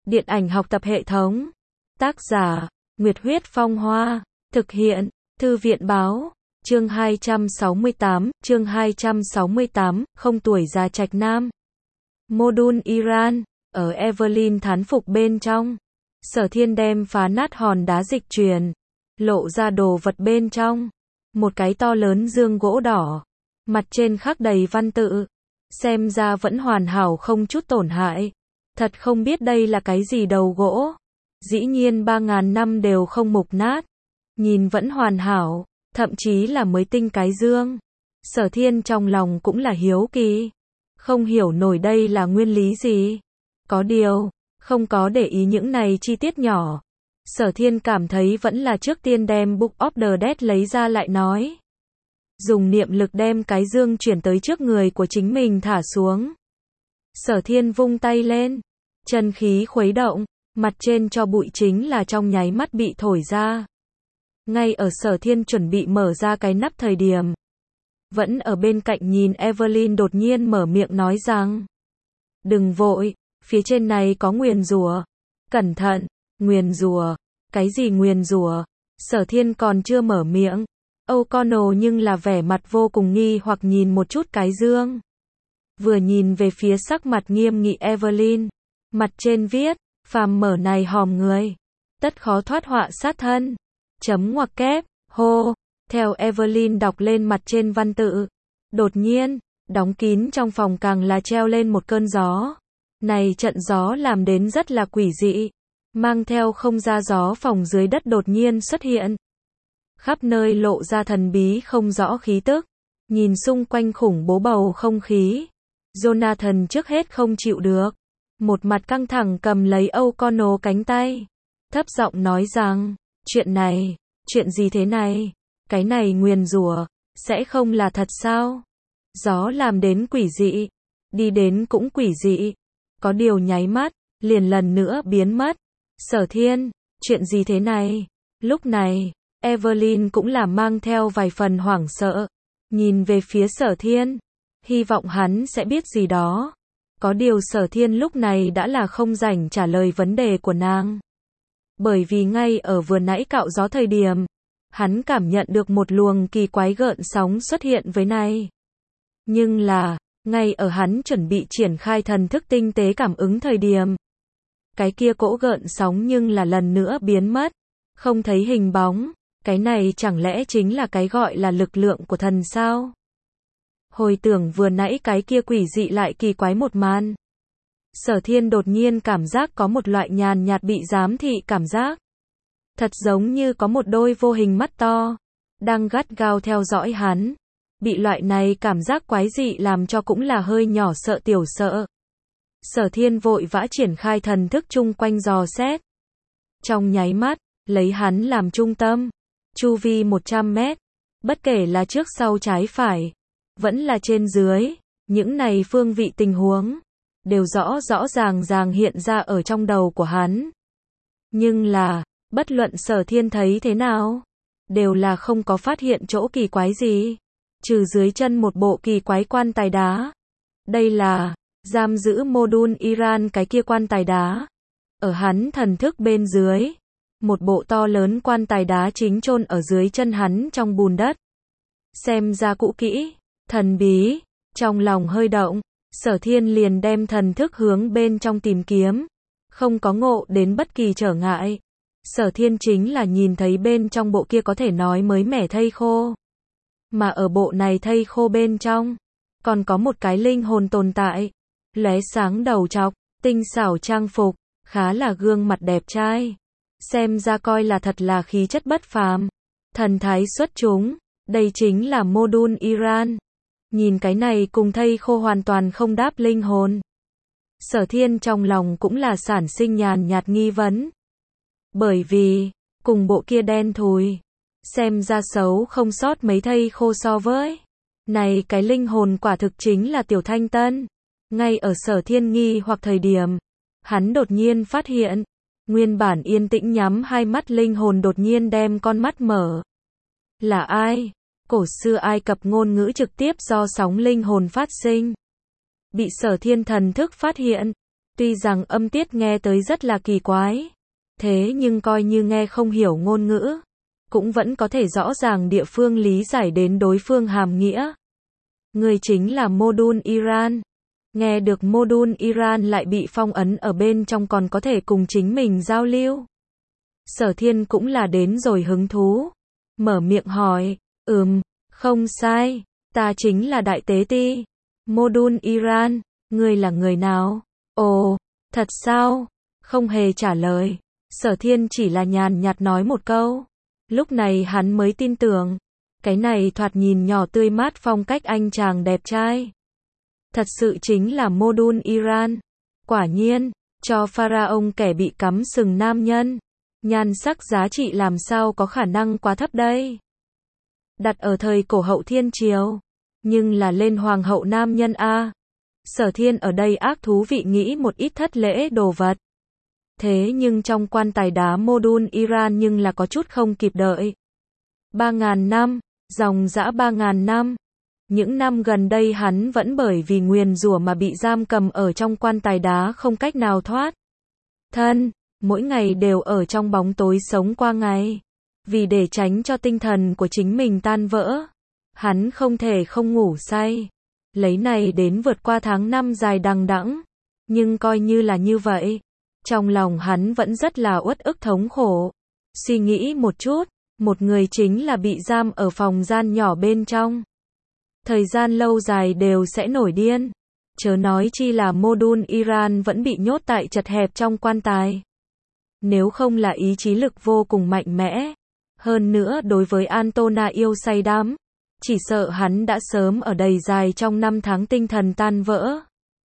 Điện ảnh học tập hệ thống. Tác giả, Nguyệt Huyết Phong Hoa. Thực hiện, Thư viện Báo. Chương 268, không tuổi già trạch nam. Modun Iran, ở Evelyn thán phục bên trong. Sở Thiên đem phá nát hòn đá dịch truyền, lộ ra đồ vật bên trong. Một cái to lớn dương gỗ đỏ, mặt trên khắc đầy văn tự, xem ra vẫn hoàn hảo không chút tổn hại. Thật không biết đây là cái gì đầu gỗ. Dĩ nhiên 3.000 năm đều không mục nát, nhìn vẫn hoàn hảo, thậm chí là mới tinh cái dương. Sở Thiên trong lòng cũng là hiếu kỳ, không hiểu nổi đây là nguyên lý gì. Có điều, không có để ý những này chi tiết nhỏ. Sở Thiên cảm thấy vẫn là trước tiên đem Book of the Dead lấy ra lại nói. Dùng niệm lực đem cái dương chuyển tới trước người của chính mình thả xuống. Sở Thiên vung tay lên, chân khí khuấy động, mặt trên cho bụi chính là trong nháy mắt bị thổi ra. Ngay ở Sở Thiên chuẩn bị mở ra cái nắp thời điểm, vẫn ở bên cạnh nhìn Evelyn đột nhiên mở miệng nói rằng: đừng vội, phía trên này có nguyền rủa. Cẩn thận. Nguyền rủa? Cái gì nguyền rủa? Sở Thiên còn chưa mở miệng, O'Connell nhưng là vẻ mặt vô cùng nghi hoặc nhìn một chút cái dương. Vừa nhìn về phía sắc mặt nghiêm nghị Evelyn, mặt trên viết: phàm mở này hòm người, tất khó thoát họa sát thân. Chấm ngoặc kép, hô. Theo Evelyn đọc lên mặt trên văn tự, đột nhiên, đóng kín trong phòng càng là treo lên một cơn gió. Này trận gió làm đến rất là quỷ dị, mang theo không ra gió phòng dưới đất đột nhiên xuất hiện. Khắp nơi lộ ra thần bí không rõ khí tức, nhìn xung quanh khủng bố bầu không khí. Jonathan trước hết không chịu được, một mặt căng thẳng cầm lấy O'Connell cánh tay, thấp giọng nói rằng: chuyện gì thế này? Cái này nguyền rủa, sẽ không là thật sao? Gió làm đến quỷ dị, đi đến cũng quỷ dị, có điều nháy mắt, liền lần nữa biến mất. Sở Thiên, chuyện gì thế này? Lúc này, Evelyn cũng là mang theo vài phần hoảng sợ, nhìn về phía Sở Thiên, hy vọng hắn sẽ biết gì đó. Có điều Sở Thiên lúc này đã là không rảnh trả lời vấn đề của nàng. Bởi vì ngay ở vừa nãy cạo gió thời điểm, hắn cảm nhận được một luồng kỳ quái gợn sóng xuất hiện với này. Nhưng là, ngay ở hắn chuẩn bị triển khai thần thức tinh tế cảm ứng thời điểm, cái kia cỗ gợn sóng nhưng là lần nữa biến mất, không thấy hình bóng. Cái này chẳng lẽ chính là cái gọi là lực lượng của thần sao? Hồi tưởng vừa nãy cái kia quỷ dị lại kỳ quái một màn, Sở Thiên đột nhiên cảm giác có một loại nhàn nhạt bị giám thị cảm giác. Thật giống như có một đôi vô hình mắt to đang gắt gao theo dõi hắn. Bị loại này cảm giác quái dị làm cho cũng là hơi nhỏ sợ tiểu sợ. Sở Thiên vội vã triển khai thần thức chung quanh dò xét. Trong nháy mắt, lấy hắn làm trung tâm, chu vi 100 mét, bất kể là trước sau trái phải, vẫn là trên dưới, những này phương vị tình huống đều rõ ràng hiện ra ở trong đầu của hắn. Nhưng là, bất luận Sở Thiên thấy thế nào, đều là không có phát hiện chỗ kỳ quái gì, trừ dưới chân một bộ kỳ quái quan tài đá. Đây là giam giữ Modun Iran cái kia quan tài đá. Ở hắn thần thức bên dưới, một bộ to lớn quan tài đá chính chôn ở dưới chân hắn trong bùn đất. Xem ra cũ kỹ, thần bí, trong lòng hơi động, Sở Thiên liền đem thần thức hướng bên trong tìm kiếm, không có ngộ đến bất kỳ trở ngại. Sở Thiên chính là nhìn thấy bên trong bộ kia có thể nói mới mẻ thây khô. Mà ở bộ này thây khô bên trong, còn có một cái linh hồn tồn tại, lóe sáng đầu trọc, tinh xảo trang phục, khá là gương mặt đẹp trai. Xem ra coi là thật là khí chất bất phàm, thần thái xuất chúng, đây chính là Modun Iran. Nhìn cái này cùng thây khô hoàn toàn không đáp linh hồn. Sở Thiên trong lòng cũng là sản sinh nhàn nhạt nghi vấn. Bởi vì, cùng bộ kia đen thùi, xem ra xấu không sót mấy thây khô so với. Này cái linh hồn quả thực chính là Tiểu Thanh Tân. Ngay ở Sở Thiên nghi hoặc thời điểm, hắn đột nhiên phát hiện, nguyên bản yên tĩnh nhắm hai mắt linh hồn đột nhiên đem con mắt mở. Là ai? Cổ xưa Ai Cập ngôn ngữ trực tiếp do sóng linh hồn phát sinh. Bị Sở Thiên thần thức phát hiện, Tuy rằng âm tiết nghe tới rất là kỳ quái, thế nhưng coi như nghe không hiểu ngôn ngữ, cũng vẫn có thể rõ ràng địa phương lý giải đến đối phương hàm nghĩa. Người chính là Modun Iran. Nghe được Modun Iran lại bị phong ấn ở bên trong còn có thể cùng chính mình giao lưu. Sở Thiên cũng là đến rồi hứng thú. Mở miệng hỏi, không sai, ta chính là Đại Tế Ti. Modun Iran, ngươi là người nào? Ồ, thật sao? Không hề trả lời. Sở Thiên chỉ là nhàn nhạt nói một câu. Lúc này hắn mới tin tưởng. Cái này thoạt nhìn nhỏ tươi mát phong cách anh chàng đẹp trai. Thật sự chính là Modun Iran. Quả nhiên, cho Pharaoh kẻ bị cắm sừng nam nhân. Nhan sắc giá trị làm sao có khả năng quá thấp đây. Đặt ở thời cổ hậu thiên triều. Nhưng là lên hoàng hậu nam nhân a. Sở Thiên ở đây ác thú vị nghĩ một ít thất lễ đồ vật. Thế nhưng trong quan tài đá Modun Iran nhưng là có chút không kịp đợi. 3.000 năm, dòng dã 3.000 năm. Những năm gần đây hắn vẫn bởi vì nguyền rủa mà bị giam cầm ở trong quan tài đá không cách nào thoát thân, mỗi ngày đều ở trong bóng tối sống qua ngày. Vì để tránh cho tinh thần của chính mình tan vỡ, hắn không thể không ngủ say. Lấy này đến vượt qua tháng năm dài đằng đẵng. Nhưng coi như là như vậy, trong lòng hắn vẫn rất là uất ức thống khổ. Suy nghĩ một chút, một người chính là bị giam ở phòng gian nhỏ bên trong. Thời gian lâu dài đều sẽ nổi điên. Chớ nói chi là Modun Iran vẫn bị nhốt tại chật hẹp trong quan tài. Nếu không là ý chí lực vô cùng mạnh mẽ, hơn nữa đối với Antona yêu say đắm, chỉ sợ hắn đã sớm ở đầy dài trong 5 tháng tinh thần tan vỡ.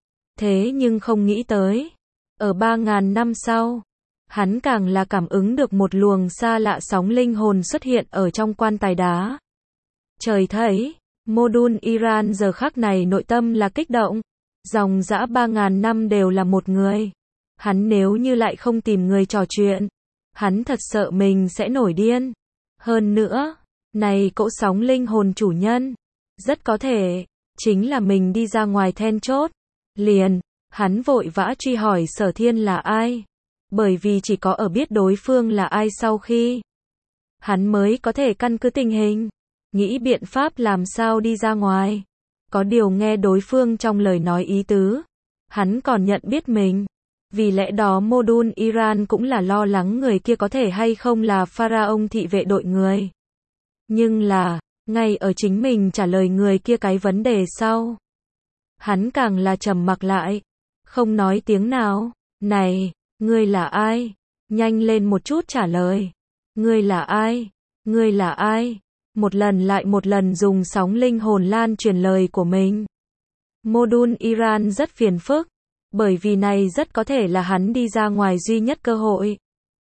Thế nhưng không nghĩ tới, ở 3.000 năm sau, hắn càng là cảm ứng được một luồng xa lạ sóng linh hồn xuất hiện ở trong quan tài đá. Trời thấy, Modun Iran giờ khắc này nội tâm là kích động. Dòng dã 3.000 năm đều là một người. Hắn nếu như lại không tìm người trò chuyện, hắn thật sợ mình sẽ nổi điên. Hơn nữa, này cỗ sóng linh hồn chủ nhân, rất có thể, chính là mình đi ra ngoài then chốt. Liền, hắn vội vã truy hỏi Sở Thiên là ai. Bởi vì chỉ có ở biết đối phương là ai sau khi, hắn mới có thể căn cứ tình hình, nghĩ biện pháp làm sao đi ra ngoài. Có điều nghe đối phương trong lời nói ý tứ, hắn còn nhận biết mình. Vì lẽ đó Modun Iran cũng là lo lắng người kia có thể hay không là Pharaoh thị vệ đội người. Nhưng là, ngay ở chính mình trả lời người kia cái vấn đề sau, hắn càng là trầm mặc lại, không nói tiếng nào. Này, ngươi là ai? Nhanh lên một chút trả lời. Ngươi là ai? Ngươi là ai? Một lần lại một lần dùng sóng linh hồn lan truyền lời của mình. Modun Iran rất phiền phức, bởi vì này rất có thể là hắn đi ra ngoài duy nhất cơ hội.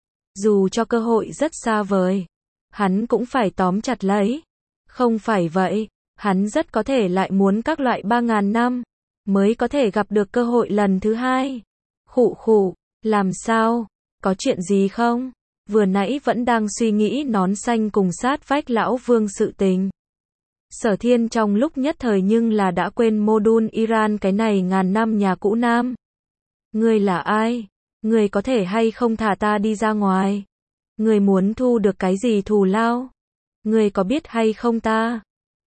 Dù cho cơ hội rất xa vời, hắn cũng phải tóm chặt lấy. Không phải vậy, hắn rất có thể lại muốn các loại 3.000 năm, mới có thể gặp được cơ hội lần thứ hai. Khụ khụ, làm sao? Có chuyện gì không? Vừa nãy vẫn đang suy nghĩ nón xanh cùng sát vách lão vương sự tình. Sở Thiên trong lúc nhất thời nhưng là đã quên Modun Iran cái này ngàn năm nhà cũ nam. Ngươi là ai? Ngươi có thể hay không thả ta đi ra ngoài? Ngươi muốn thu được cái gì thù lao? Ngươi có biết hay không ta?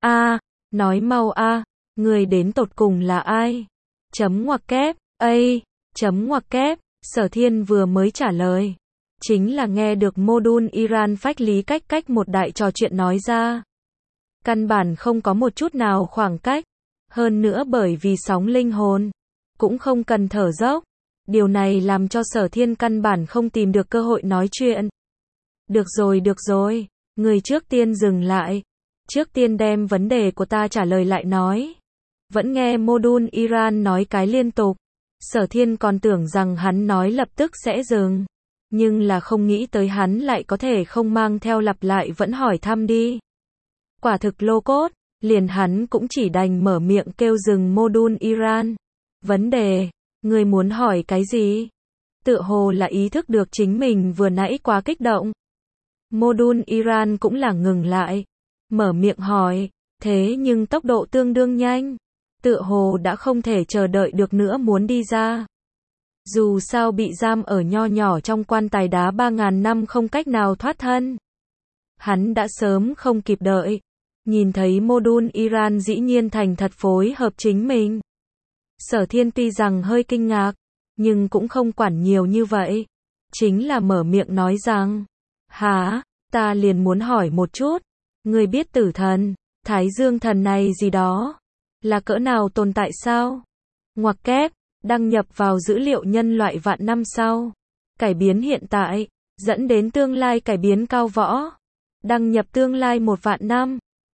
Nói mau ngươi đến tột cùng là ai? Chấm ngoặc kép, chấm ngoặc kép, Sở Thiên vừa mới trả lời. Chính là nghe được Modun Iran phách lý cách một đại trò chuyện nói ra. Căn bản không có một chút nào khoảng cách. Hơn nữa bởi vì sóng linh hồn, cũng không cần thở dốc. Điều này làm cho Sở Thiên căn bản không tìm được cơ hội nói chuyện. Được rồi, người trước tiên dừng lại. Trước tiên đem vấn đề của ta trả lời lại nói. Vẫn nghe Modun Iran nói cái liên tục. Sở Thiên còn tưởng rằng hắn nói lập tức sẽ dừng. Nhưng là không nghĩ tới hắn lại có thể không mang theo lặp lại vẫn hỏi thăm đi. Quả thực lô cốt, liền hắn cũng chỉ đành mở miệng kêu dừng Modun Iran. Vấn đề, người muốn hỏi cái gì? Tựa hồ là ý thức được chính mình vừa nãy quá kích động. Modun Iran cũng là ngừng lại, mở miệng hỏi, thế nhưng tốc độ tương đương nhanh. Tựa hồ đã không thể chờ đợi được nữa muốn đi ra. Dù sao bị giam ở nho nhỏ trong quan tài đá 3.000 năm không cách nào thoát thân. Hắn đã sớm không kịp đợi. Nhìn thấy Modun Iran dĩ nhiên thành thật phối hợp chính mình. Sở Thiên tuy rằng hơi kinh ngạc, nhưng cũng không quản nhiều như vậy. Chính là mở miệng nói rằng, hả, ta liền muốn hỏi một chút, người biết tử thần, Thái Dương thần này gì đó, là cỡ nào tồn tại sao? Ngoặc kép, đăng nhập vào dữ liệu nhân loại vạn năm sau. Cải biến hiện tại, dẫn đến tương lai cải biến cao võ. Đăng nhập tương lai 1 vạn năm.